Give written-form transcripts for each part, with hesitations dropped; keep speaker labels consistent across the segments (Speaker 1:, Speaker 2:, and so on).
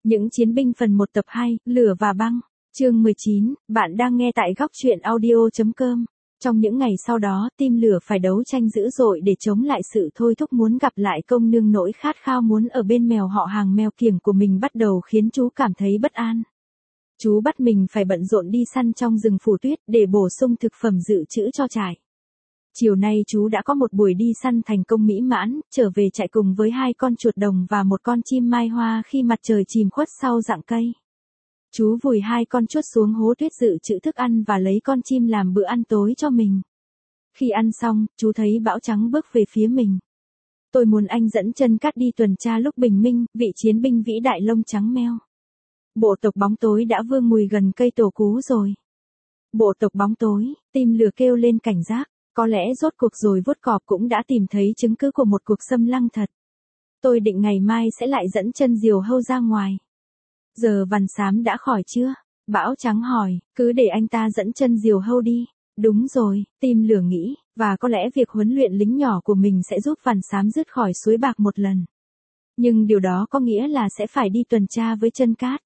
Speaker 1: Những chiến binh phần 1 tập 2, Lửa và băng. Chương 19, bạn đang nghe tại góc truyện audio.com. Trong những ngày sau đó, Tim Lửa phải đấu tranh dữ dội để chống lại sự thôi thúc muốn gặp lại công nương, nỗi khát khao muốn ở bên mèo họ hàng mèo kiểng của mình bắt đầu khiến chú cảm thấy bất an. Chú bắt mình phải bận rộn đi săn trong rừng phủ tuyết để bổ sung thực phẩm dự trữ cho trại. Chiều nay chú đã có một buổi đi săn thành công mỹ mãn, trở về trại cùng với 2 con chuột đồng và một con chim mai hoa khi mặt trời chìm khuất sau rặng cây. Chú vùi 2 con chuột xuống hố tuyết dự trữ thức ăn và lấy con chim làm bữa ăn tối cho mình. Khi ăn xong, chú thấy Bão Trắng bước về phía mình. Tôi muốn anh dẫn Chân Cát đi tuần tra lúc bình minh, vị chiến binh vĩ đại lông trắng meo. Bộ tộc bóng tối đã vương mùi gần cây tổ cú rồi. Bộ tộc bóng tối, Tim Lửa kêu lên cảnh giác. Có lẽ rốt cuộc rồi vuốt cọp cũng đã tìm thấy chứng cứ của một cuộc xâm lăng thật. Tôi định ngày mai sẽ lại dẫn Chân Diều Hâu ra ngoài. Giờ Vằn Xám đã khỏi chưa? Bão Trắng hỏi, cứ để anh ta dẫn Chân Diều Hâu đi. Đúng rồi, Tim Lửa nghĩ, và có lẽ việc huấn luyện lính nhỏ của mình sẽ giúp Vằn Xám dứt khỏi suối bạc một lần. Nhưng điều đó có nghĩa là sẽ phải đi tuần tra với Chân Cát.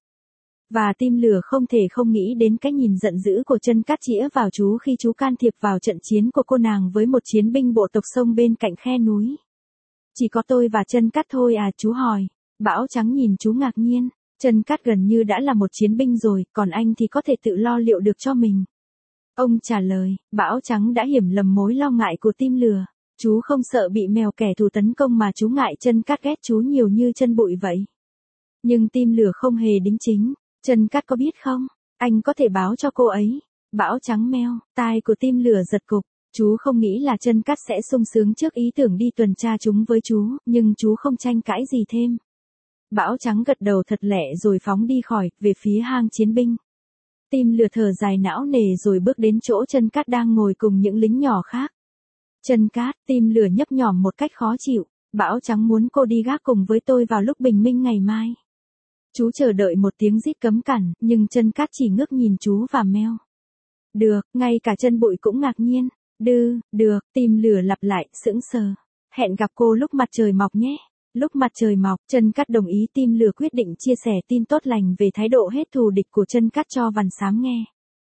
Speaker 1: Và Tim Lửa không thể không nghĩ đến cái nhìn giận dữ của Chân Cát chĩa vào chú khi chú can thiệp vào trận chiến của cô nàng với một chiến binh bộ tộc sông bên cạnh khe núi. Chỉ có tôi và Chân Cát thôi à, chú hỏi. Bão Trắng nhìn chú ngạc nhiên. Chân Cát gần như đã là một chiến binh rồi, còn anh thì có thể tự lo liệu được cho mình. Ông trả lời, Bão Trắng đã hiểu lầm mối lo ngại của Tim Lửa. Chú không sợ bị mèo kẻ thù tấn công mà chú ngại Chân Cát ghét chú nhiều như chân bụi vậy. Nhưng Tim Lửa không hề đính chính. Chân Cát có biết không? Anh có thể báo cho cô ấy. Bão Trắng meo, tai của Tim Lửa giật cục. Chú không nghĩ là Chân Cát sẽ sung sướng trước ý tưởng đi tuần tra chúng với chú, nhưng chú không tranh cãi gì thêm. Bão Trắng gật đầu thật lẹ rồi phóng đi khỏi, về phía hang chiến binh. Tim Lửa thở dài não nề rồi bước đến chỗ Chân Cát đang ngồi cùng những lính nhỏ khác. Chân Cát, Tim Lửa nhấp nhổm một cách khó chịu. Bão Trắng muốn cô đi gác cùng với tôi vào lúc bình minh ngày mai. Chú chờ đợi một tiếng rít cấm cản, nhưng Chân Cát chỉ ngước nhìn chú và meo. Được, ngay cả chân bụi cũng ngạc nhiên. Được, Tim Lửa lặp lại, sững sờ. Hẹn gặp cô lúc mặt trời mọc nhé. Lúc mặt trời mọc, Chân Cát đồng ý. Tim Lửa quyết định chia sẻ tin tốt lành về thái độ hết thù địch của Chân Cát cho Vằn Xám nghe.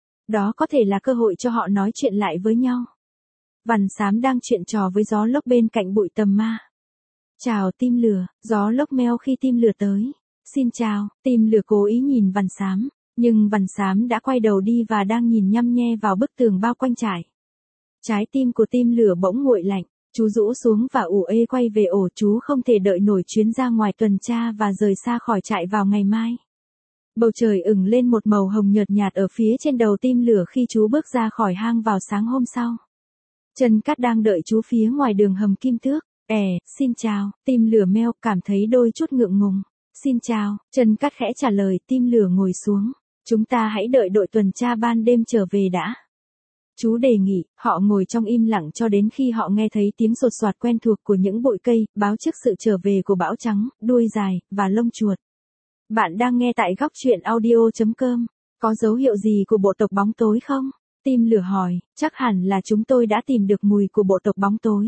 Speaker 1: Đó có thể là cơ hội cho họ nói chuyện lại với nhau. Vằn Xám đang chuyện trò với Gió Lốc bên cạnh bụi tầm ma. Chào Tim Lửa, Gió Lốc meo khi Tim Lửa tới. Xin chào, Tim Lửa cố ý nhìn Vằn Xám, nhưng Vằn Xám đã quay đầu đi và đang nhìn nhăm nhe vào bức tường bao quanh trại. Trái tim của Tim Lửa bỗng nguội lạnh, chú rũ xuống và ủ ê quay về ổ. Chú không thể đợi nổi chuyến ra ngoài tuần tra và rời xa khỏi trại vào ngày mai. Bầu trời ửng lên một màu hồng nhợt nhạt ở phía trên đầu Tim Lửa khi chú bước ra khỏi hang vào sáng hôm sau. Chân Cát đang đợi chú phía ngoài đường hầm Kim Tước. Xin chào, Tim Lửa meo, cảm thấy đôi chút ngượng ngùng. Xin chào, Chân Cát khẽ trả lời. Tim Lửa ngồi xuống. Chúng ta hãy đợi đội tuần tra ban đêm trở về đã. Chú đề nghị. Họ ngồi trong im lặng cho đến khi họ nghe thấy tiếng sột soạt quen thuộc của những bụi cây, báo trước sự trở về của Bão Trắng, đuôi dài, và lông chuột. Bạn đang nghe tại góc truyện audio.com. Có dấu hiệu gì của bộ tộc bóng tối không? Tim Lửa hỏi. Chắc hẳn là chúng tôi đã tìm được mùi của bộ tộc bóng tối.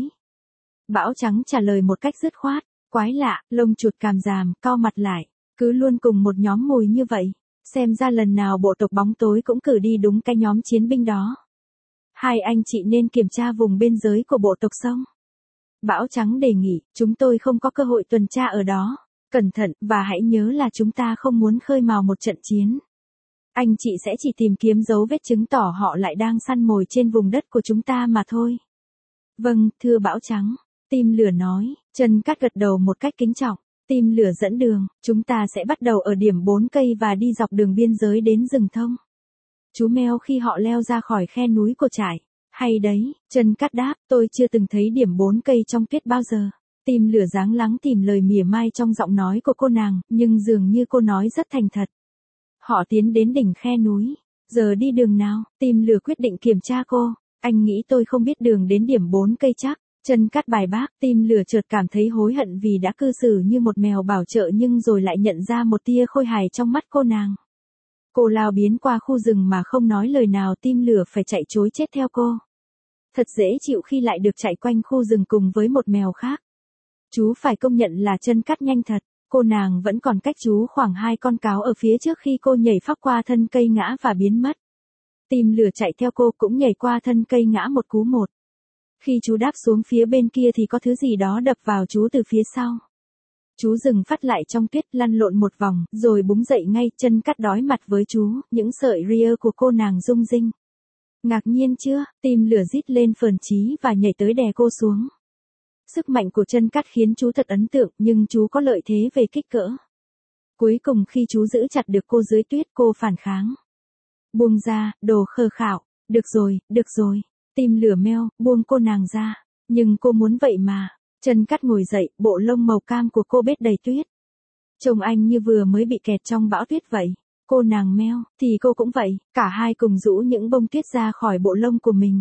Speaker 1: Bão Trắng trả lời một cách dứt khoát. Quái lạ, lông chuột càm ràm, cau mặt lại. Cứ luôn cùng một nhóm mùi như vậy. Xem ra lần nào bộ tộc bóng tối cũng cử đi đúng cái nhóm chiến binh đó. Hai anh chị nên kiểm tra vùng biên giới của bộ tộc sông. Bão Trắng đề nghị, chúng tôi không có cơ hội tuần tra ở đó. Cẩn thận, và hãy nhớ là chúng ta không muốn khơi mào một trận chiến. Anh chị sẽ chỉ tìm kiếm dấu vết chứng tỏ họ lại đang săn mồi trên vùng đất của chúng ta mà thôi. Vâng, thưa Bão Trắng. Tim Lửa nói. Chân Cát gật đầu một cách kính trọng. Tim Lửa dẫn đường. Chúng ta sẽ bắt đầu ở điểm 4 cây và đi dọc đường biên giới đến rừng thông. Chú meo khi họ leo ra khỏi khe núi của trại. Hay đấy, Chân Cát đáp, tôi chưa từng thấy điểm 4 cây trong tuyết bao giờ. Tim Lửa dáng lắng tìm lời mỉa mai trong giọng nói của cô nàng, nhưng dường như cô nói rất thành thật. Họ tiến đến đỉnh khe núi. Giờ đi đường nào? Tim Lửa quyết định kiểm tra cô. Anh nghĩ tôi không biết đường đến điểm 4 cây chắc. Chân Cát bài bác. Tim Lửa chợt cảm thấy hối hận vì đã cư xử như một mèo bảo trợ, nhưng rồi lại nhận ra một tia khôi hài trong mắt cô nàng. Cô lao biến qua khu rừng mà không nói lời nào. Tim Lửa phải chạy trối chết theo cô. Thật dễ chịu khi lại được chạy quanh khu rừng cùng với một mèo khác. Chú phải công nhận là Chân Cát nhanh thật. Cô nàng vẫn còn cách chú khoảng 2 con cáo ở phía trước khi cô nhảy phóc qua thân cây ngã và biến mất. Tim lửa chạy theo cô cũng nhảy qua thân cây ngã một cú một. Khi chú đáp xuống phía bên kia thì có thứ gì đó đập vào chú từ phía sau. Chú dừng phát lại trong tuyết lăn lộn một vòng, rồi búng dậy ngay, chân cắt đối mặt với chú, những sợi ria của cô nàng rung rinh. Ngạc nhiên chưa, tim lửa rít lên phờn chí và nhảy tới đè cô xuống. Sức mạnh của chân cắt khiến chú thật ấn tượng, nhưng chú có lợi thế về kích cỡ. Cuối cùng khi chú giữ chặt được cô dưới tuyết, cô phản kháng. Buông ra, đồ khờ khạo, được rồi, tim lửa meo, buông cô nàng ra. Nhưng cô muốn vậy mà. Chân cắt ngồi dậy, bộ lông màu cam của cô bết đầy tuyết. Trông anh như vừa mới bị kẹt trong bão tuyết vậy. Cô nàng meo, thì cô cũng vậy, cả hai cùng rũ những bông tuyết ra khỏi bộ lông của mình.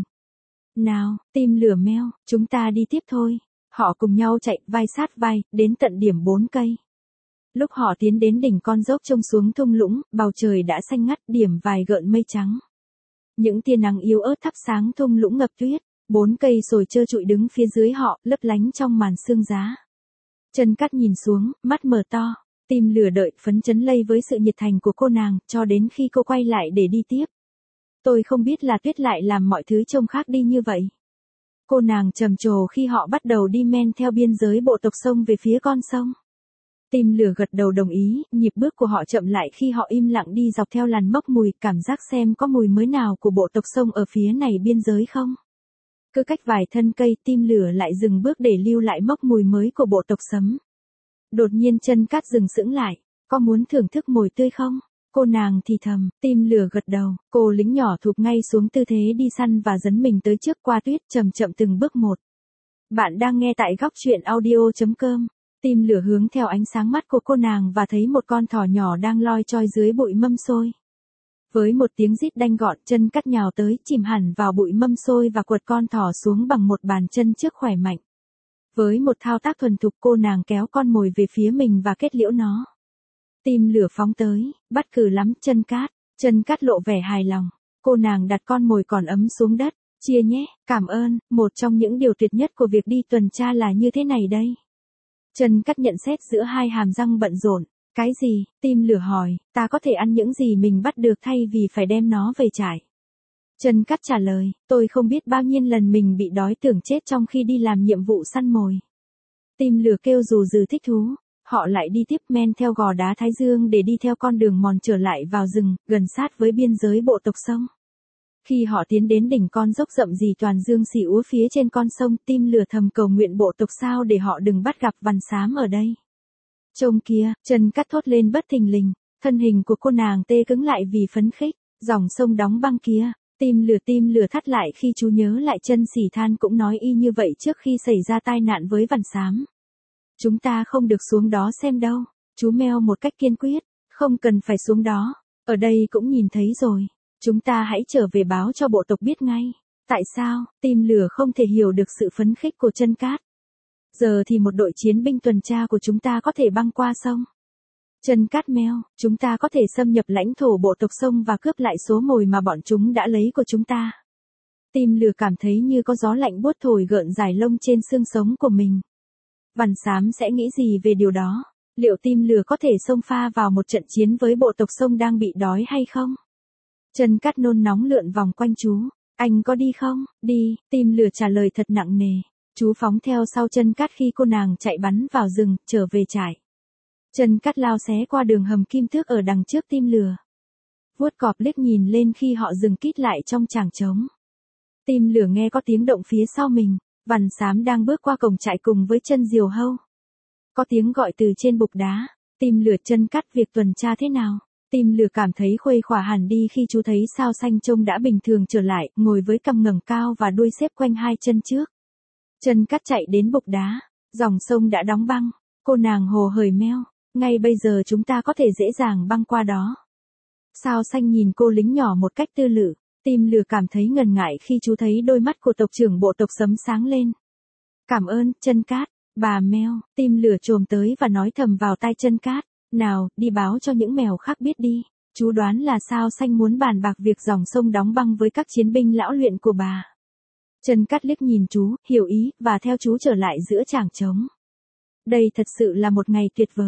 Speaker 1: Nào, tim lửa meo, chúng ta đi tiếp thôi. Họ cùng nhau chạy vai sát vai, đến tận điểm 4 cây. Lúc họ tiến đến đỉnh con dốc trông xuống thung lũng, bầu trời đã xanh ngắt, điểm vài gợn mây trắng. Những tia nắng yếu ớt thắp sáng thung lũng ngập tuyết. 4 cây sồi trơ trụi đứng phía dưới họ, lấp lánh trong màn sương giá. Chân cắt nhìn xuống, mắt mở to, tim lửa đợi phấn chấn lây với sự nhiệt thành của cô nàng, cho đến khi cô quay lại để đi tiếp. Tôi không biết là tuyết lại làm mọi thứ trông khác đi như vậy. Cô nàng trầm trồ khi họ bắt đầu đi men theo biên giới bộ tộc sông về phía con sông. Tim lửa gật đầu đồng ý, nhịp bước của họ chậm lại khi họ im lặng đi dọc theo làn mốc mùi, cảm giác xem có mùi mới nào của bộ tộc sông ở phía này biên giới không. Cứ cách vài thân cây, tim lửa lại dừng bước để lưu lại mốc mùi mới của bộ tộc sấm. Đột nhiên chân cát dừng sững lại, có muốn thưởng thức mồi tươi không? Cô nàng thì thầm, tim lửa gật đầu, cô lính nhỏ thụp ngay xuống tư thế đi săn và dấn mình tới trước qua tuyết chậm chậm từng bước một. Bạn đang nghe tại góc truyện audio.com. Tim lửa hướng theo ánh sáng mắt của cô nàng và thấy một con thỏ nhỏ đang loi choi dưới bụi mâm xôi. Với một tiếng rít đanh gọn, chân cắt nhào tới, chìm hẳn vào bụi mâm xôi và quật con thỏ xuống bằng một bàn chân trước khỏe mạnh. Với một thao tác thuần thục, cô nàng kéo con mồi về phía mình và kết liễu nó. Tim lửa phóng tới, bắt cử lắm, chân cát lộ vẻ hài lòng. Cô nàng đặt con mồi còn ấm xuống đất, chia nhé, cảm ơn, một trong những điều tuyệt nhất của việc đi tuần tra là như thế này đây. Chân cắt nhận xét giữa hai hàm răng bận rộn. Cái gì? Tim lửa hỏi, ta có thể ăn những gì mình bắt được thay vì phải đem nó về trại. Chân cắt trả lời, tôi không biết bao nhiêu lần mình bị đói tưởng chết trong khi đi làm nhiệm vụ săn mồi. Tim lửa kêu dù dừ thích thú, họ lại đi tiếp men theo gò đá Thái Dương để đi theo con đường mòn trở lại vào rừng, gần sát với biên giới bộ tộc sông. Khi họ tiến đến đỉnh con dốc rậm rì toàn dương xỉ úa phía trên con sông, tim lửa thầm cầu nguyện bộ tộc sao để họ đừng bắt gặp vằn xám ở đây. Trông kia, chân cắt thốt lên bất thình lình, thân hình của cô nàng tê cứng lại vì phấn khích, dòng sông đóng băng kia, tim lửa thắt lại khi chú nhớ lại chân xỉ than cũng nói y như vậy trước khi xảy ra tai nạn với vằn xám. Chúng ta không được xuống đó xem đâu, chú meo một cách kiên quyết, không cần phải xuống đó, ở đây cũng nhìn thấy rồi, chúng ta hãy trở về báo cho bộ tộc biết ngay. Tại sao? Tim lửa không thể hiểu được sự phấn khích của chân cát. Giờ thì một đội chiến binh tuần tra của chúng ta có thể băng qua sông. Chân cát meo, chúng ta có thể xâm nhập lãnh thổ bộ tộc sông và cướp lại số mồi mà bọn chúng đã lấy của chúng ta. Tim lửa cảm thấy như có gió lạnh buốt thổi gợn dài lông trên xương sống của mình. Vằn xám sẽ nghĩ gì về điều đó? Liệu tim lửa có thể xông pha vào một trận chiến với bộ tộc sông đang bị đói hay không? Chân cát nôn nóng lượn vòng quanh chú. Anh có đi không? Đi, tim lửa trả lời thật nặng nề. Chú phóng theo sau chân cát khi cô nàng chạy bắn vào rừng, trở về trại. Chân cát lao xé qua đường hầm kim thước ở đằng trước tim lửa. Vuốt cọp liếc nhìn lên khi họ dừng kít lại trong chảng trống. Tim lửa nghe có tiếng động phía sau mình, vằn xám đang bước qua cổng trại cùng với chân diều hâu. Có tiếng gọi từ trên bục đá, tim lửa chân cát việc tuần tra thế nào? Tim lửa cảm thấy khuây khỏa hẳn đi khi chú thấy sao xanh trông đã bình thường trở lại, ngồi với cằm ngẩng cao và đuôi xếp quanh hai chân trước. Chân cát chạy đến bục đá, dòng sông đã đóng băng, cô nàng hồ hởi meo, ngay bây giờ chúng ta có thể dễ dàng băng qua đó. Sao xanh nhìn cô lính nhỏ một cách tư lự, tim lửa cảm thấy ngần ngại khi chú thấy đôi mắt của tộc trưởng bộ tộc sấm sáng lên. Cảm ơn, chân cát, bà meo, tim lửa chồm tới và nói thầm vào tai chân cát, nào, đi báo cho những mèo khác biết đi. Chú đoán là sao xanh muốn bàn bạc việc dòng sông đóng băng với các chiến binh lão luyện của bà. Chân cát liếc nhìn chú, hiểu ý, và theo chú trở lại giữa chảng trống. Đây thật sự là một ngày tuyệt vời.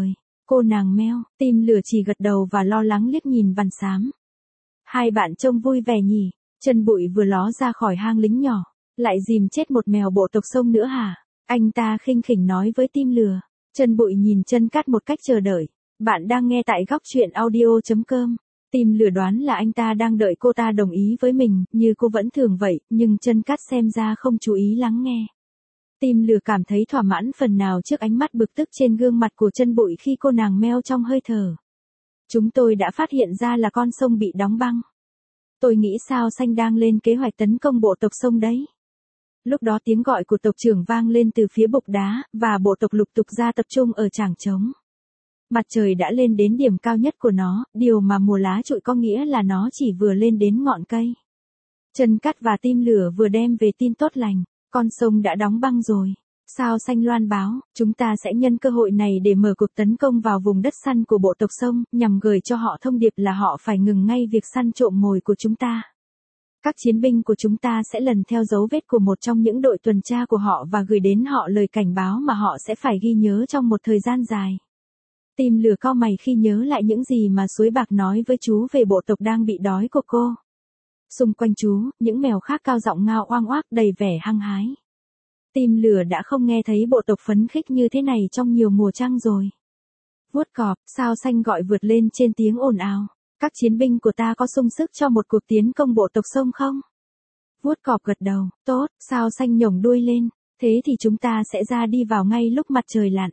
Speaker 1: Cô nàng meo, tim lửa chỉ gật đầu và lo lắng liếc nhìn Văn Xám. Hai bạn trông vui vẻ nhỉ, Chân Bụi vừa ló ra khỏi hang lính nhỏ, lại dìm chết một mèo bộ tộc sông nữa hả? Anh ta khinh khỉnh nói với tim lửa. Chân Bụi nhìn Chân Cát một cách chờ đợi. Bạn đang nghe tại góc truyện audio.com. Tim lửa đoán là anh ta đang đợi cô ta đồng ý với mình, như cô vẫn thường vậy, nhưng Chân Cát xem ra không chú ý lắng nghe. Tim lửa cảm thấy thỏa mãn phần nào trước ánh mắt bực tức trên gương mặt của Chân Bụi khi cô nàng meo trong hơi thở. Chúng tôi đã phát hiện ra là con sông bị đóng băng. Tôi nghĩ Sao Xanh đang lên kế hoạch tấn công bộ tộc sông đấy. Lúc đó tiếng gọi của tộc trưởng vang lên từ phía bục đá, và bộ tộc lục tục ra tập trung ở trảng trống. Mặt trời đã lên đến điểm cao nhất của nó, điều mà mùa lá trụi có nghĩa là nó chỉ vừa lên đến ngọn cây. Chân Cát và Tim lửa vừa đem về tin tốt lành, con sông đã đóng băng rồi. Sao Xanh loan báo, chúng ta sẽ nhân cơ hội này để mở cuộc tấn công vào vùng đất săn của bộ tộc sông, nhằm gửi cho họ thông điệp là họ phải ngừng ngay việc săn trộm mồi của chúng ta. Các chiến binh của chúng ta sẽ lần theo dấu vết của một trong những đội tuần tra của họ và gửi đến họ lời cảnh báo mà họ sẽ phải ghi nhớ trong một thời gian dài. Tim lửa cau mày khi nhớ lại những gì mà Suối Bạc nói với chú về bộ tộc đang bị đói của cô. Xung quanh chú, những mèo khác cao giọng ngao oang oác đầy vẻ hăng hái. Tim lửa đã không nghe thấy bộ tộc phấn khích như thế này trong nhiều mùa trăng rồi. Vuốt cọp, Sao Xanh gọi vượt lên trên tiếng ồn ào. Các chiến binh của ta có sung sức cho một cuộc tiến công bộ tộc sông không? Vuốt cọp gật đầu, tốt, Sao Xanh nhổng đuôi lên, thế thì chúng ta sẽ ra đi vào ngay lúc mặt trời lặn.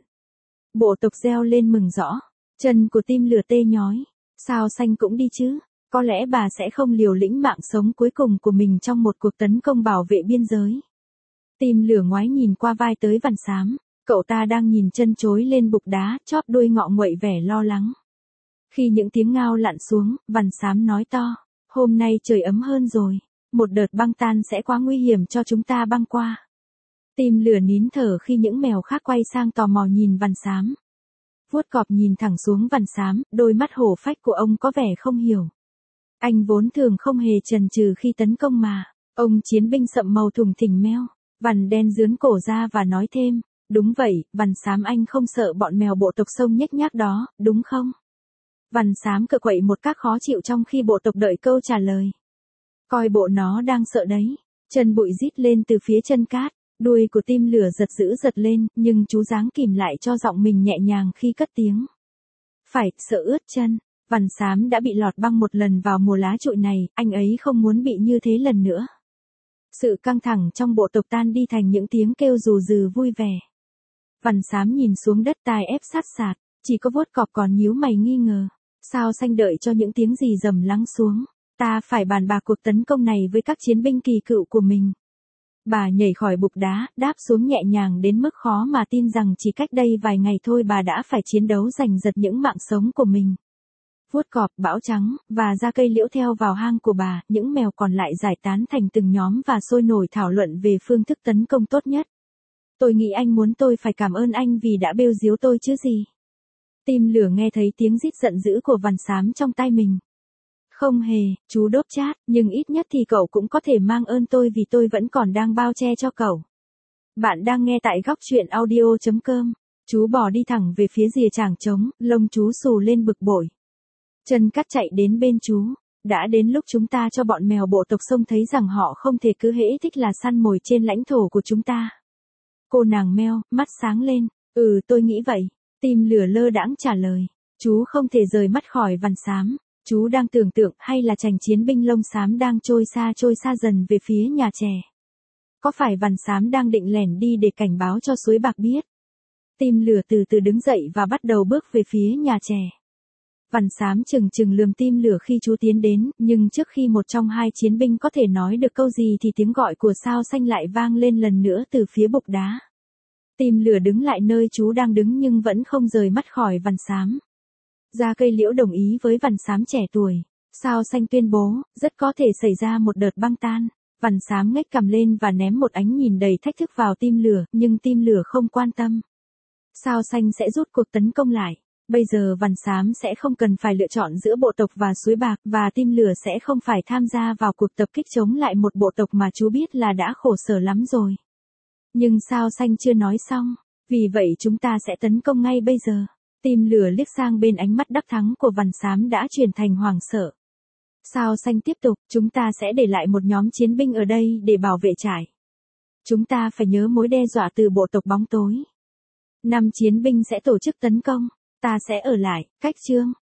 Speaker 1: Bộ tộc reo lên mừng rõ, chân của Tim lửa tê nhói, Sao Xanh cũng đi chứ, có lẽ bà sẽ không liều lĩnh mạng sống cuối cùng của mình trong một cuộc tấn công bảo vệ biên giới. Tim lửa ngoái nhìn qua vai tới Văn Xám, cậu ta đang nhìn chân chối lên bục đá, chóp đuôi ngọ nguậy vẻ lo lắng. Khi những tiếng ngao lặn xuống, Văn Xám nói to, hôm nay trời ấm hơn rồi, một đợt băng tan sẽ quá nguy hiểm cho chúng ta băng qua. Tim lửa nín thở khi những mèo khác quay sang tò mò nhìn Văn Xám. Vuốt cọp nhìn thẳng xuống Văn Xám, đôi mắt hổ phách của ông có vẻ không hiểu. Anh vốn thường không hề chần chừ khi tấn công mà. Ông chiến binh sậm màu thùng thình meo. Vằn đen dướn cổ ra và nói thêm, đúng vậy, Văn Xám anh không sợ bọn mèo bộ tộc sông nhếch nhác đó, đúng không? Văn Xám cựa quậy một cách khó chịu trong khi bộ tộc đợi câu trả lời. Coi bộ nó đang sợ đấy. Chân Bụi rít lên từ phía Chân Cát, đuôi của Tim lửa giật dữ giật lên, nhưng chú giáng kìm lại cho giọng mình nhẹ nhàng khi cất tiếng. Phải, sợ ướt chân. Văn Xám đã bị lọt băng một lần vào mùa lá trụi này, anh ấy không muốn bị như thế lần nữa. Sự căng thẳng trong bộ tộc tan đi thành những tiếng kêu rù rừ vui vẻ. Văn Xám nhìn xuống đất tai ép sát sạt, chỉ có Vuốt cọp còn nhíu mày nghi ngờ. Sao Xanh đợi cho những tiếng gì rầm lắng xuống. Ta phải bàn bạc cuộc tấn công này với các chiến binh kỳ cựu của mình. Bà nhảy khỏi bục đá, đáp xuống nhẹ nhàng đến mức khó mà tin rằng chỉ cách đây vài ngày thôi bà đã phải chiến đấu giành giật những mạng sống của mình. Vuốt cọp, Bão Trắng, và Ra Cây Liễu theo vào hang của bà, những mèo còn lại giải tán thành từng nhóm và sôi nổi thảo luận về phương thức tấn công tốt nhất. Tôi nghĩ anh muốn tôi phải cảm ơn anh vì đã bêu diếu tôi chứ gì. Tim lửa nghe thấy tiếng rít giận dữ của Văn Xám trong tai mình. Không hề, chú đốt chát, nhưng ít nhất thì cậu cũng có thể mang ơn tôi vì tôi vẫn còn đang bao che cho cậu. Bạn đang nghe tại góc truyện audio.com. Chú bò đi thẳng về phía rìa trảng trống, lông chú xù lên bực bội. Chân Cát chạy đến bên chú. Đã đến lúc chúng ta cho bọn mèo bộ tộc sông thấy rằng họ không thể cứ hễ thích là săn mồi trên lãnh thổ của chúng ta. Cô nàng meo, mắt sáng lên. Tôi nghĩ vậy. Tim lửa lơ đãng trả lời. Chú không thể rời mắt khỏi Văn Xám. Chú đang tưởng tượng hay là chàng chiến binh lông xám đang trôi xa dần về phía nhà chè. Có phải Văn Xám đang định lẻn đi để cảnh báo cho Suối Bạc biết? Tim lửa từ từ đứng dậy và bắt đầu bước về phía nhà chè. Văn Xám chừng lườm Tim lửa khi chú tiến đến, nhưng trước khi một trong hai chiến binh có thể nói được câu gì thì tiếng gọi của Sao Xanh lại vang lên lần nữa từ phía bục đá. Tim lửa đứng lại nơi chú đang đứng nhưng vẫn không rời mắt khỏi Văn Xám. Ra Cây Liễu đồng ý với Văn Xám trẻ tuổi. Sao Xanh tuyên bố, rất có thể xảy ra một đợt băng tan. Văn Xám ngách cằm lên và ném một ánh nhìn đầy thách thức vào Tim lửa, nhưng Tim lửa không quan tâm. Sao Xanh sẽ rút cuộc tấn công lại. Bây giờ Văn Xám sẽ không cần phải lựa chọn giữa bộ tộc và Suối Bạc, và Tim lửa sẽ không phải tham gia vào cuộc tập kích chống lại một bộ tộc mà chú biết là đã khổ sở lắm rồi. Nhưng Sao Xanh chưa nói xong. Vì vậy chúng ta sẽ tấn công ngay bây giờ. Tim lửa liếc sang bên, ánh mắt đắc thắng của Vằn Xám đã chuyển thành hoảng sợ. Sao Xanh tiếp tục, chúng ta sẽ để lại một nhóm chiến binh ở đây để bảo vệ trại. Chúng ta phải nhớ mối đe dọa từ bộ tộc bóng tối. 5 chiến binh sẽ tổ chức tấn công, ta sẽ ở lại, cách Trương.